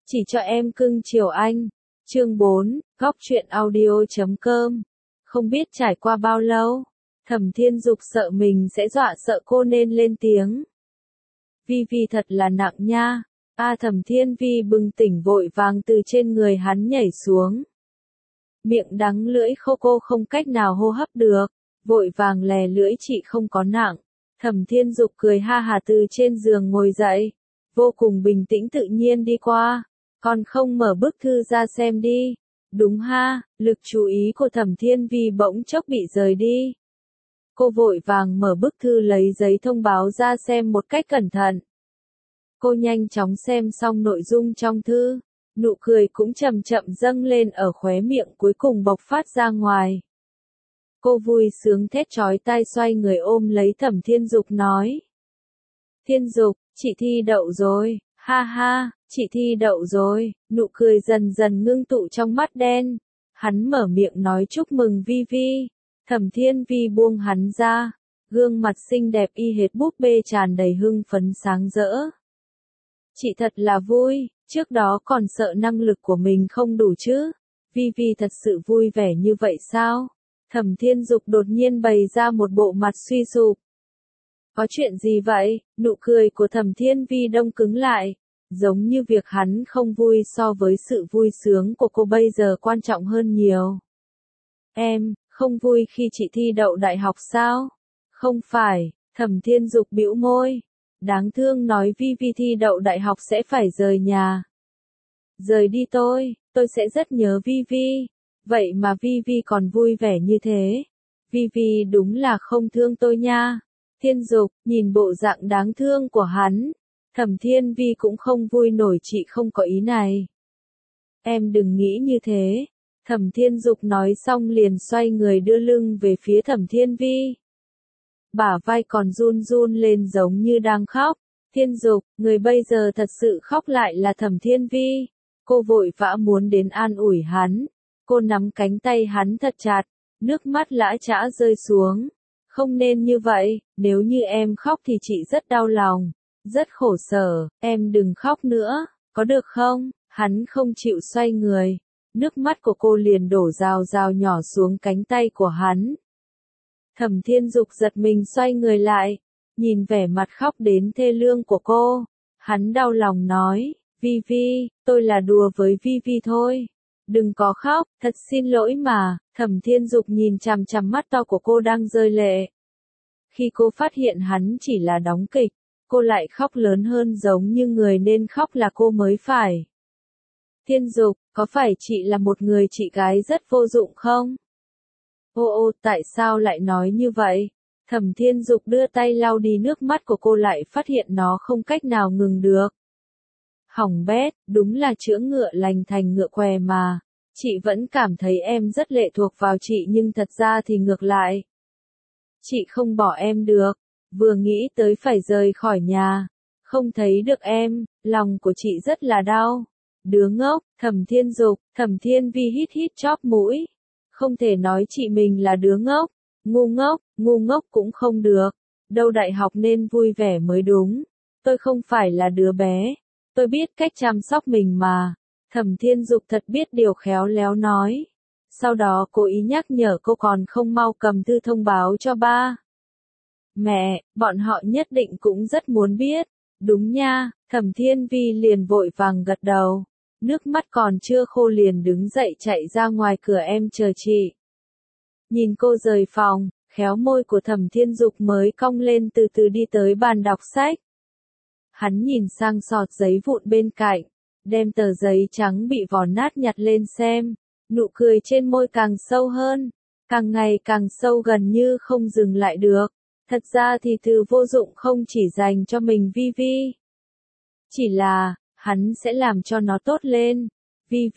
Chỉ cho em cưng chiều anh. Chương 4, góc truyện audio.com. Không biết trải qua bao lâu, Thẩm Thiên Dục sợ mình sẽ dọa sợ cô nên lên tiếng. Vi Vi thật là nặng nha. Thẩm Thiên Vi bừng tỉnh vội vàng từ trên người hắn nhảy xuống. Miệng đắng lưỡi khô, cô không cách nào hô hấp được, vội vàng lè lưỡi, chị không có nặng. Thẩm Thiên Dục cười ha hà từ trên giường ngồi dậy, vô cùng bình tĩnh tự nhiên đi qua. Còn không mở bức thư ra xem đi. Đúng ha, lực chú ý của Thẩm Thiên Vi bỗng chốc bị rời đi. Cô vội vàng mở bức thư lấy giấy thông báo ra xem một cách cẩn thận. Cô nhanh chóng xem xong nội dung trong thư, nụ cười cũng chậm chậm dâng lên ở khóe miệng, cuối cùng bộc phát ra ngoài. Cô vui sướng thét chói tai, xoay người ôm lấy Thẩm Thiên Dục nói. Thiên Dục, chị thi đậu rồi, ha ha, chị thi đậu rồi, nụ cười dần dần ngưng tụ trong mắt đen. Hắn mở miệng nói chúc mừng Vi Vi. Thẩm Thiên Vi buông hắn ra, gương mặt xinh đẹp y hệt búp bê tràn đầy hưng phấn sáng rỡ. Chị thật là vui, trước đó còn sợ năng lực của mình không đủ chứ. Vi Vi thật sự vui vẻ như vậy sao? Thẩm Thiên Dục đột nhiên bày ra một bộ mặt suy sụp. Có chuyện gì vậy? Nụ cười của Thẩm Thiên Vi đông cứng lại, giống như việc hắn không vui so với sự vui sướng của cô bây giờ quan trọng hơn nhiều. Em, không vui khi chị thi đậu đại học sao? Không phải, Thẩm Thiên Dục bĩu môi. Đáng thương nói Vi Vi thi đậu đại học sẽ phải rời nhà. Rời đi tôi sẽ rất nhớ Vi Vi. Vậy mà Vi Vi còn vui vẻ như thế. Vi Vi đúng là không thương tôi nha. Thiên Dục, nhìn bộ dạng đáng thương của hắn, Thẩm Thiên Vi cũng không vui nổi, chị không có ý này. Em đừng nghĩ như thế. Thẩm Thiên Dục nói xong liền xoay người đưa lưng về phía Thẩm Thiên Vi. Bả vai còn run run lên giống như đang khóc. Thiên Dục, người bây giờ thật sự khóc lại là Thẩm Thiên Vi. Cô vội vã muốn đến an ủi hắn. Cô nắm cánh tay hắn thật chặt, nước mắt lã chã rơi xuống. Không nên như vậy, nếu như em khóc thì chị rất đau lòng, rất khổ sở, em đừng khóc nữa, có được không? Hắn không chịu xoay người, nước mắt của cô liền đổ rào rào nhỏ xuống cánh tay của hắn. Thẩm Thiên Dục giật mình xoay người lại, nhìn vẻ mặt khóc đến thê lương của cô, hắn đau lòng nói, Vi Vi, tôi là đùa với Vi Vi thôi. Đừng có khóc, thật xin lỗi mà. Thẩm Thiên Dục nhìn chằm chằm mắt to của cô đang rơi lệ. Khi cô phát hiện hắn chỉ là đóng kịch, cô lại khóc lớn hơn, giống như người nên khóc là cô mới phải. Thiên Dục, có phải chị là một người chị gái rất vô dụng không? Ô, tại sao lại nói như vậy? Thẩm Thiên Dục đưa tay lau đi nước mắt của cô, lại phát hiện nó không cách nào ngừng được. Hỏng bét, đúng là chữa ngựa lành thành ngựa què mà. Chị vẫn cảm thấy em rất lệ thuộc vào chị, nhưng thật ra thì ngược lại. Chị không bỏ em được, vừa nghĩ tới phải rời khỏi nhà, không thấy được em, lòng của chị rất là đau. Đứa ngốc. Thẩm Thiên Dục, Thẩm Thiên Vi hít hít chóp mũi. Không thể nói chị mình là đứa ngốc, ngu ngốc cũng không được. Đâu đại học nên vui vẻ mới đúng. Tôi không phải là đứa bé. Tôi biết cách chăm sóc mình mà. Thẩm Thiên Dục thật biết điều, khéo léo nói. Sau đó cố ý nhắc nhở cô còn không mau cầm thư thông báo cho ba. Mẹ, bọn họ nhất định cũng rất muốn biết. Đúng nha. Thẩm Thiên Vi liền vội vàng gật đầu. Nước mắt còn chưa khô liền đứng dậy chạy ra ngoài cửa, em chờ chị. Nhìn cô rời phòng, khéo môi của Thẩm Thiên Dục mới cong lên, từ từ đi tới bàn đọc sách. Hắn nhìn sang sọt giấy vụn bên cạnh, đem tờ giấy trắng bị vò nát nhặt lên xem, nụ cười trên môi càng sâu hơn, càng ngày càng sâu, gần như không dừng lại được. Thật ra thì từ vô dụng không chỉ dành cho mình Vi Vi. Chỉ là, hắn sẽ làm cho nó tốt lên. Vi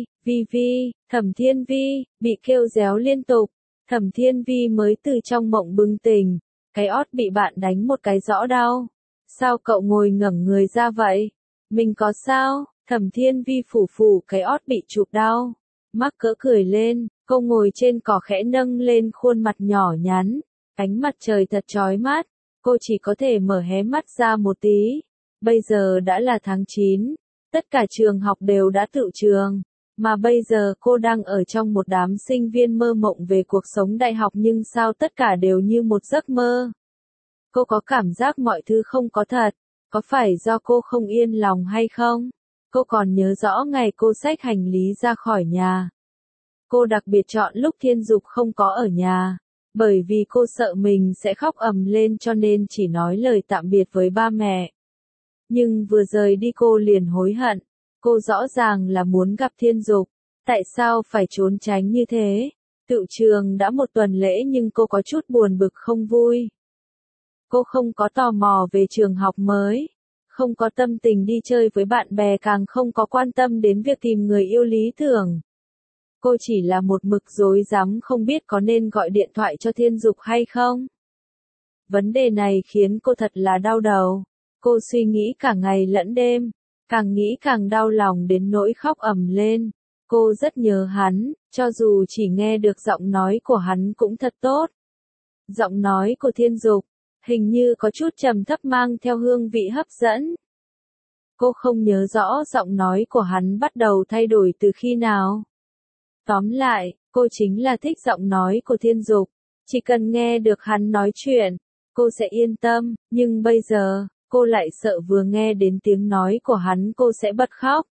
Vi, Thẩm Thiên Vi, bị kêu réo liên tục. Thẩm Thiên Vi mới từ trong mộng bừng tỉnh, cái ót bị bạn đánh một cái rõ đau. Sao cậu ngồi ngẩng người ra vậy? Mình có sao? Thẩm Thiên Vi phủ phủ cái ót bị chụp đau. Mắc cỡ cười lên, cô ngồi trên cỏ khẽ nâng lên khuôn mặt nhỏ nhắn. Ánh mặt trời thật chói mắt, cô chỉ có thể mở hé mắt ra một tí. Bây giờ đã là tháng 9, Tất cả trường học đều đã tựu trường, mà bây giờ cô đang ở trong một đám sinh viên mơ mộng về cuộc sống đại học nhưng sao tất cả đều như một giấc mơ. Cô có cảm giác mọi thứ không có thật, có phải do cô không yên lòng hay không? Cô còn nhớ rõ ngày cô xách hành lý ra khỏi nhà. Cô đặc biệt chọn lúc Thiên Dục không có ở nhà, bởi vì cô sợ mình sẽ khóc ầm lên cho nên chỉ nói lời tạm biệt với ba mẹ. Nhưng vừa rời đi cô liền hối hận, cô rõ ràng là muốn gặp Thiên Dục, tại sao phải trốn tránh như thế? Tựu trường đã một tuần lễ nhưng cô có chút buồn bực không vui. Cô không có tò mò về trường học mới, không có tâm tình đi chơi với bạn bè càng không có quan tâm đến việc tìm người yêu lý tưởng. Cô chỉ là một mực rối rắm không biết có nên gọi điện thoại cho Thiên Dục hay không. Vấn đề này khiến cô thật là đau đầu. Cô suy nghĩ cả ngày lẫn đêm, càng nghĩ càng đau lòng đến nỗi khóc ầm lên. Cô rất nhớ hắn, cho dù chỉ nghe được giọng nói của hắn cũng thật tốt. Giọng nói của Thiên Dục, hình như có chút trầm thấp mang theo hương vị hấp dẫn. Cô không nhớ rõ giọng nói của hắn bắt đầu thay đổi từ khi nào. Tóm lại, cô chính là thích giọng nói của Thiên Dục. Chỉ cần nghe được hắn nói chuyện, cô sẽ yên tâm, nhưng bây giờ, cô lại sợ vừa nghe đến tiếng nói của hắn cô sẽ bật khóc.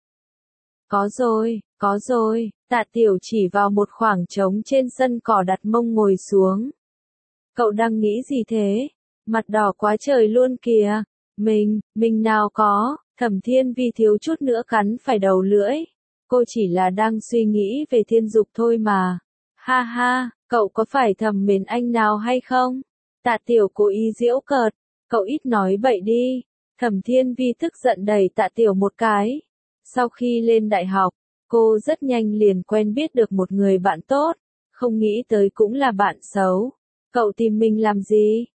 Có rồi, Tạ Tiểu chỉ vào một khoảng trống trên sân cỏ đặt mông ngồi xuống. Cậu đang nghĩ gì thế? Mặt đỏ quá trời luôn kìa. Mình nào có, Thẩm Thiên Vi thiếu chút nữa cắn phải đầu lưỡi. Cô chỉ là đang suy nghĩ về Thiên Dục thôi mà. Ha ha, cậu có phải thầm mến anh nào hay không? Tạ Tiểu cố ý giễu cợt, cậu ít nói bậy đi. Thẩm Thiên Vi tức giận đẩy Tạ Tiểu một cái. Sau khi lên đại học, cô rất nhanh liền quen biết được một người bạn tốt, không nghĩ tới cũng là bạn xấu. Cậu tìm mình làm gì?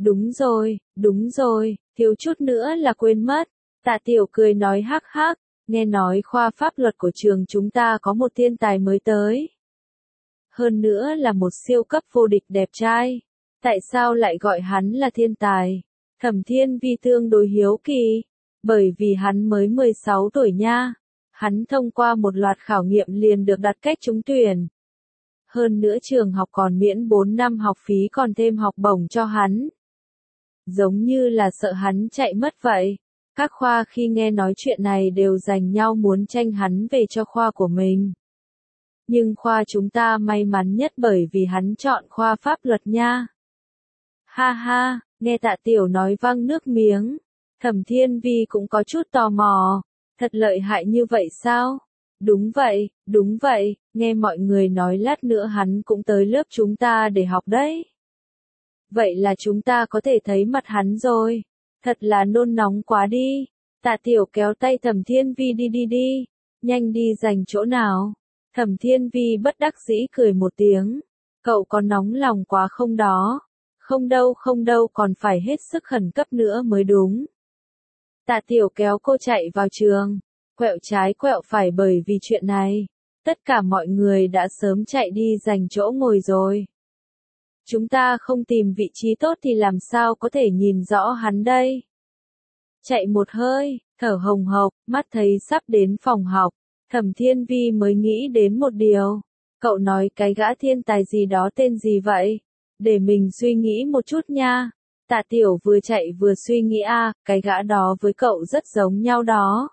Đúng rồi, thiếu chút nữa là quên mất. Tạ Tiểu cười nói hắc hắc, nghe nói khoa pháp luật của trường chúng ta có một thiên tài mới tới. Hơn nữa là một siêu cấp vô địch đẹp trai. Tại sao lại gọi hắn là thiên tài? Thẩm Thiên Vi tương đối hiếu kỳ, bởi vì hắn mới 16 tuổi nha. Hắn thông qua một loạt khảo nghiệm liền được đặt cách trúng tuyển. Hơn nữa trường học còn miễn 4 năm học phí còn thêm học bổng cho hắn. Giống như là sợ hắn chạy mất vậy. Các khoa khi nghe nói chuyện này đều giành nhau muốn tranh hắn về cho khoa của mình. Nhưng khoa chúng ta may mắn nhất bởi vì hắn chọn khoa pháp luật nha. Ha ha, nghe Tạ Tiểu nói văng nước miếng. Thẩm Thiên Vi cũng có chút tò mò. Thật lợi hại như vậy sao? Đúng vậy, nghe mọi người nói lát nữa hắn cũng tới lớp chúng ta để học đấy. Vậy là chúng ta có thể thấy mặt hắn rồi. Thật là nôn nóng quá đi. Tạ Tiểu kéo tay Thẩm Thiên Vi đi. Nhanh đi giành chỗ nào. Thẩm Thiên Vi bất đắc dĩ cười một tiếng. Cậu có nóng lòng quá không đó? Không đâu còn phải hết sức khẩn cấp nữa mới đúng. Tạ Tiểu kéo cô chạy vào trường. Quẹo trái quẹo phải bởi vì chuyện này. Tất cả mọi người đã sớm chạy đi giành chỗ ngồi rồi. Chúng ta không tìm vị trí tốt thì làm sao có thể nhìn rõ hắn đây? Chạy một hơi, thở hồng hộc, mắt thấy sắp đến phòng học. Thẩm Thiên Vi mới nghĩ đến một điều. Cậu nói cái gã thiên tài gì đó tên gì vậy? Để mình suy nghĩ một chút nha. Tạ Tiểu vừa chạy vừa suy nghĩ cái gã đó với cậu rất giống nhau đó.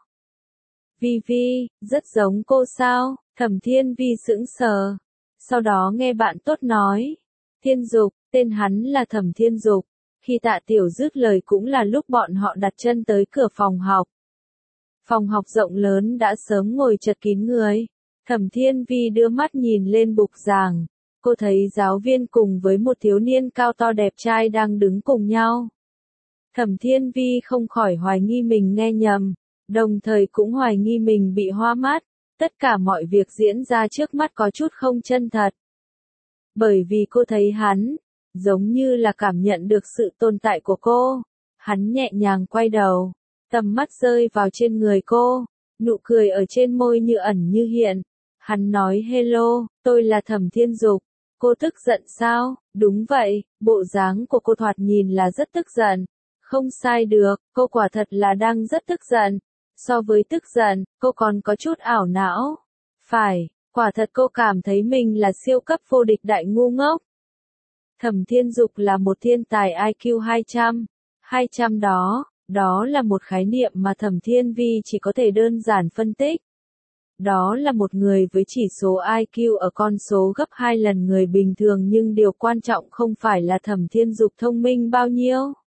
Vi, rất giống cô sao? Thẩm Thiên Vi sững sờ. Sau đó nghe bạn tốt nói. Thiên Dục, tên hắn là Thẩm Thiên Dục. Khi Tạ Tiểu dứt lời cũng là lúc bọn họ đặt chân tới cửa phòng học. Phòng học rộng lớn đã sớm ngồi chật kín người. Thẩm Thiên Vi đưa mắt nhìn lên bục giảng. Cô thấy giáo viên cùng với một thiếu niên cao to đẹp trai đang đứng cùng nhau. Thẩm Thiên Vi không khỏi hoài nghi mình nghe nhầm, đồng thời cũng hoài nghi mình bị hoa mắt. Tất cả mọi việc diễn ra trước mắt có chút không chân thật. Bởi vì cô thấy hắn, giống như là cảm nhận được sự tồn tại của cô. Hắn nhẹ nhàng quay đầu, tầm mắt rơi vào trên người cô, nụ cười ở trên môi như ẩn như hiện. Hắn nói hello, tôi là Thẩm Thiên Dục. Cô tức giận sao? Đúng vậy, bộ dáng của cô thoạt nhìn là rất tức giận. Không sai được, cô quả thật là đang rất tức giận. So với tức giận, cô còn có chút ảo não. Phải, quả thật cô cảm thấy mình là siêu cấp vô địch đại ngu ngốc. Thẩm Thiên Dục là một thiên tài IQ 200. 200 đó là một khái niệm mà Thẩm Thiên Vi chỉ có thể đơn giản phân tích. Đó là một người với chỉ số IQ ở con số gấp 2 lần người bình thường, nhưng điều quan trọng không phải là Thẩm Thiên Dục thông minh bao nhiêu,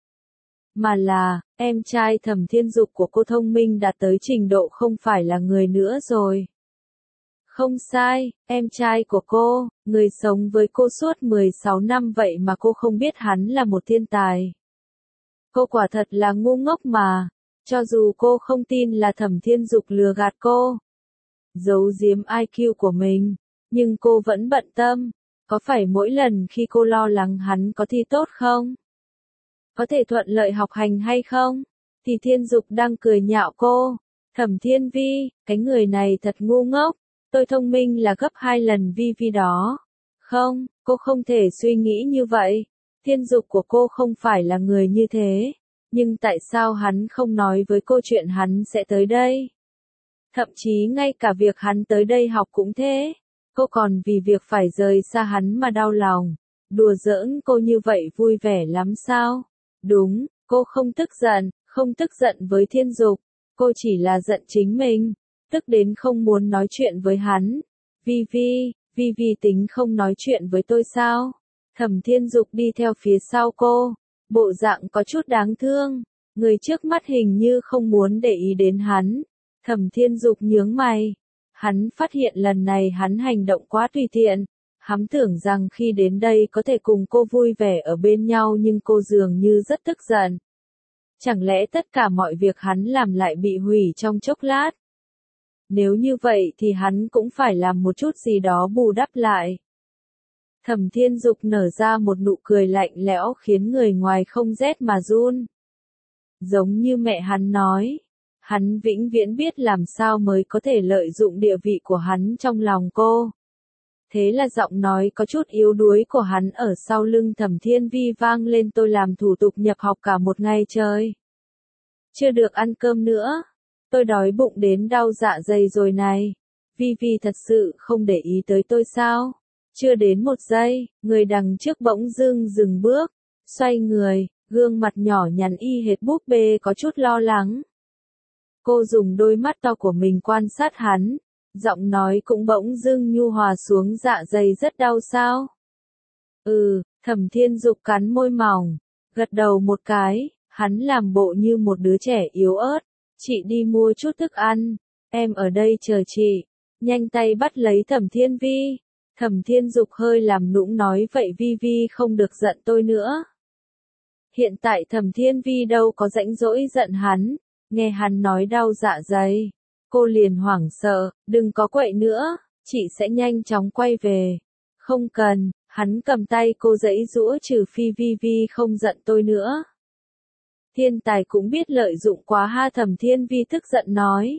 mà là, em trai Thẩm Thiên Dục của cô thông minh đạt tới trình độ không phải là người nữa rồi. Không sai, em trai của cô, người sống với cô suốt 16 năm vậy mà cô không biết hắn là một thiên tài. Cô quả thật là ngu ngốc mà, cho dù cô không tin là Thẩm Thiên Dục lừa gạt cô, giấu giếm IQ của mình, nhưng cô vẫn bận tâm, có phải mỗi lần khi cô lo lắng hắn có thi tốt không? Có thể thuận lợi học hành hay không? Thì Thiên Dục đang cười nhạo cô, Thẩm Thiên Vi, cái người này thật ngu ngốc, tôi thông minh là gấp 2 lần Vi Vi đó. Không, cô không thể suy nghĩ như vậy, Thiên Dục của cô không phải là người như thế, nhưng tại sao hắn không nói với cô chuyện hắn sẽ tới đây? Thậm chí ngay cả việc hắn tới đây học cũng thế, cô còn vì việc phải rời xa hắn mà đau lòng. Đùa giỡn cô như vậy vui vẻ lắm sao? Đúng, cô không tức giận với Thiên Dục, cô chỉ là giận chính mình, tức đến không muốn nói chuyện với hắn. Vi Vi tính không nói chuyện với tôi sao? Thẩm Thiên Dục đi theo phía sau cô, bộ dạng có chút đáng thương, người trước mắt hình như không muốn để ý đến hắn. Thẩm Thiên Dục nhướng mày, hắn phát hiện lần này hắn hành động quá tùy tiện, hắn tưởng rằng khi đến đây có thể cùng cô vui vẻ ở bên nhau nhưng cô dường như rất tức giận. Chẳng lẽ tất cả mọi việc hắn làm lại bị hủy trong chốc lát? Nếu như vậy thì hắn cũng phải làm một chút gì đó bù đắp lại. Thẩm Thiên Dục nở ra một nụ cười lạnh lẽo khiến người ngoài không rét mà run. Giống như mẹ hắn nói, hắn vĩnh viễn biết làm sao mới có thể lợi dụng địa vị của hắn trong lòng cô. Thế là giọng nói có chút yếu đuối của hắn ở sau lưng Thẩm Thiên Vi vang lên, tôi làm thủ tục nhập học cả một ngày trời. Chưa được ăn cơm nữa. Tôi đói bụng đến đau dạ dày rồi này. Vi Vi thật sự không để ý tới tôi sao? Chưa đến một giây, người đằng trước bỗng dưng dừng bước, xoay người, gương mặt nhỏ nhắn y hệt búp bê có chút lo lắng. Cô dùng đôi mắt to của mình quan sát hắn, giọng nói cũng bỗng dưng nhu hòa xuống, dạ dày rất đau sao? Thẩm Thiên Dục cắn môi mỏng, gật đầu một cái, hắn làm bộ như một đứa trẻ yếu ớt, chị đi mua chút thức ăn, em ở đây chờ chị, nhanh tay bắt lấy Thẩm Thiên Vi. Thẩm Thiên Dục hơi làm nũng nói, vậy Vi Vi không được giận tôi nữa. Hiện tại Thẩm Thiên Vi đâu có rãnh rỗi giận hắn, nghe hắn nói đau dạ dày, cô liền hoảng sợ, đừng có quậy nữa, chị sẽ nhanh chóng quay về. Không cần, hắn cầm tay cô giãy giũa, trừ phi Vi Vi không giận tôi nữa. Thiên tài cũng biết lợi dụng quá ha, Thẩm Thiên Vi tức giận nói.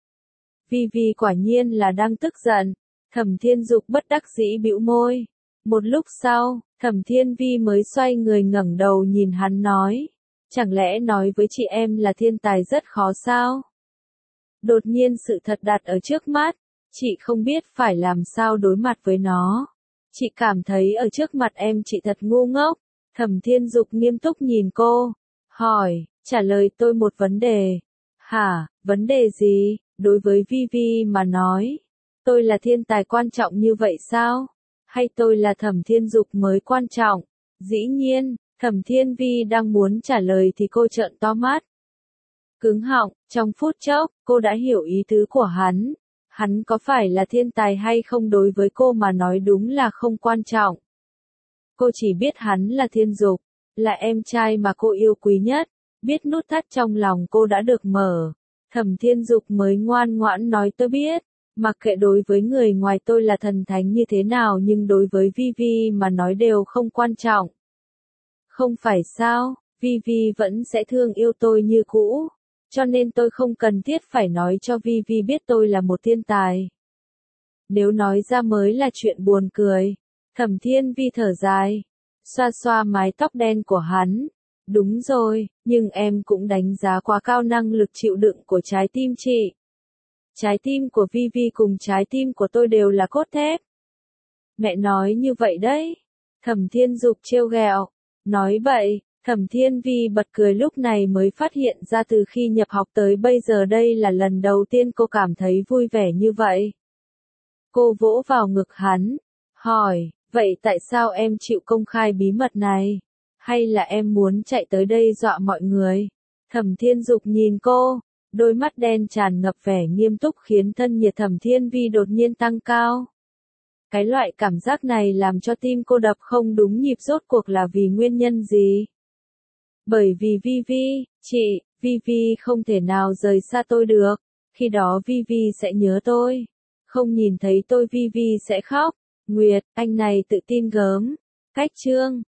Vi Vi quả nhiên là đang tức giận. Thẩm Thiên Dục bất đắc dĩ bĩu môi. Một lúc sau, Thẩm Thiên Vi mới xoay người ngẩng đầu nhìn hắn nói. Chẳng lẽ nói với chị em là thiên tài rất khó sao? Đột nhiên sự thật đặt ở trước mắt, chị không biết phải làm sao đối mặt với nó. Chị cảm thấy ở trước mặt em chị thật ngu ngốc. Thẩm Thiên Dục nghiêm túc nhìn cô, hỏi, trả lời tôi một vấn đề. Hả, vấn đề gì? Đối với Vi Vi mà nói, tôi là thiên tài quan trọng như vậy sao? Hay tôi là Thẩm Thiên Dục mới quan trọng? Dĩ nhiên, Thẩm Thiên Vi đang muốn trả lời thì cô trợn to mắt. Cứng họng, trong phút chốc, cô đã hiểu ý tứ của hắn. Hắn có phải là thiên tài hay không đối với cô mà nói đúng là không quan trọng. Cô chỉ biết hắn là Thiên Dục, là em trai mà cô yêu quý nhất, biết nút thắt trong lòng cô đã được mở. Thẩm Thiên Dục mới ngoan ngoãn nói, tôi biết, mặc kệ đối với người ngoài tôi là thần thánh như thế nào nhưng đối với Vi Vi mà nói đều không quan trọng. Không phải sao, Vi Vi vẫn sẽ thương yêu tôi như cũ, cho nên tôi không cần thiết phải nói cho Vi Vi biết tôi là một thiên tài. Nếu nói ra mới là chuyện buồn cười. Thẩm Thiên Vi thở dài, xoa xoa mái tóc đen của hắn, Đúng rồi, nhưng em cũng đánh giá quá cao năng lực chịu đựng của trái tim chị. Trái tim của Vivi cùng trái tim của tôi đều là cốt thép. Mẹ nói như vậy đấy. Thẩm Thiên Dục trêu ghẹo. Nói bậy, Thẩm Thiên Vi bật cười lúc này mới phát hiện ra từ khi nhập học tới bây giờ đây là lần đầu tiên cô cảm thấy vui vẻ như vậy. Cô vỗ vào ngực hắn, hỏi, vậy tại sao em chịu công khai bí mật này? Hay là em muốn chạy tới đây dọa mọi người? Thẩm Thiên Dục nhìn cô, đôi mắt đen tràn ngập vẻ nghiêm túc khiến thân nhiệt Thẩm Thiên Vi đột nhiên tăng cao. Cái loại cảm giác này làm cho tim cô đập không đúng nhịp, rốt cuộc là vì nguyên nhân gì? Bởi vì Vivi, chị, Vivi không thể nào rời xa tôi được, khi đó Vivi sẽ nhớ tôi. Không nhìn thấy tôi Vivi sẽ khóc. Nguyệt, anh này tự tin gớm. Cách chương